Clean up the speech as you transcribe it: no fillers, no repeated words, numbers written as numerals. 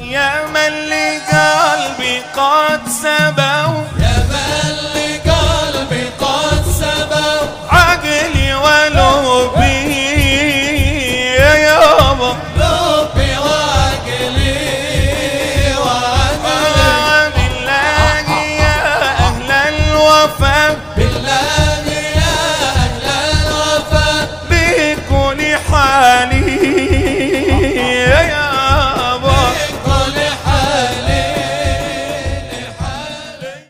يا من لقلبي قد سبوا، يا من لقلبي قد سبوا، عقلي ولبي يا يابا، لبي وعقلي وعقلي. بالله يا أهل الوفا، بالله يا أهل الوفا، بكل حال